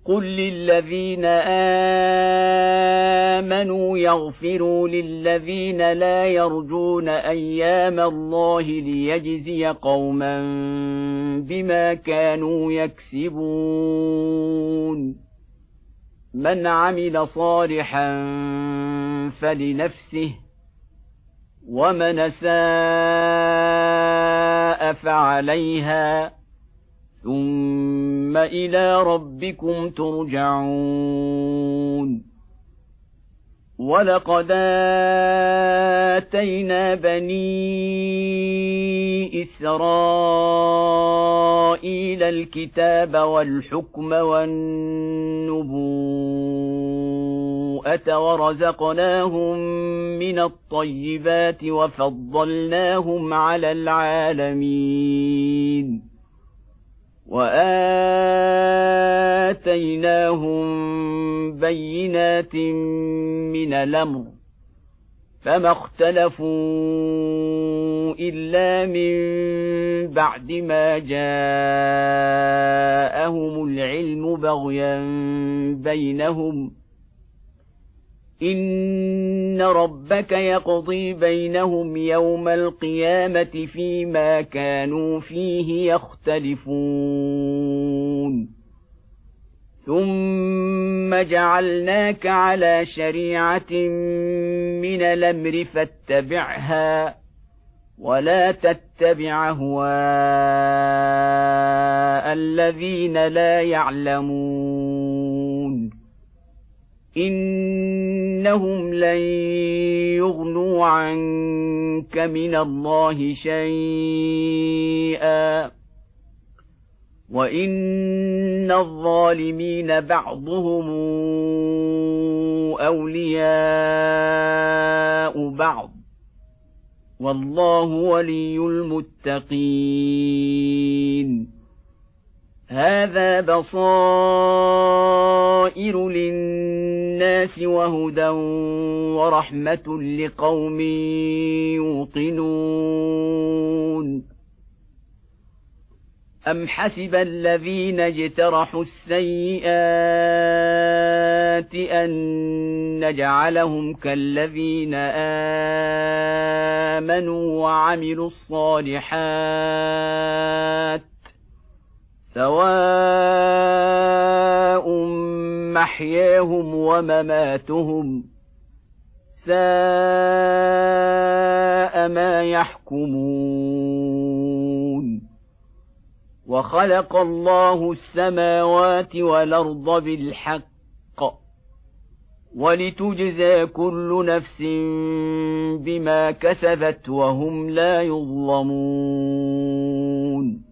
قل للذين آمنوا يغفروا للذين لا يرجون أيام الله ليجزي قوما بما كانوا يكسبون من عمل صالحا فلنفسه ومن أساء فعليها ثم إلى ربكم ترجعون ولقد آتينا بني إسرائيل الكتاب والحكم والنبوءة ورزقناهم من الطيبات وفضلناهم على العالمين وآتيناهم بينات من الأمر فما اختلفوا إلا من بعد ما جاءهم العلم بغيا بينهم إن ربك يقضي بينهم يوم القيامة فيما كانوا فيه يختلفون ثم جعلناك على شريعة من الأمر فاتبعها ولا تتبع أهواء الذين لا يعلمون إنهم لن يغنوا عنك من الله شيئا وإن الظالمين بعضهم أولياء بعض والله ولي المتقين هذا بصائر للناس وهدى ورحمة لقوم يوقنون أم حسب الذين اجترحوا السيئات أن نجعلهم كالذين آمنوا وعملوا الصالحات سواء محياهم ومماتهم ساء ما يحكمون وخلق الله السماوات والأرض بالحق ولتجزى كل نفس بما كسبت وهم لا يظلمون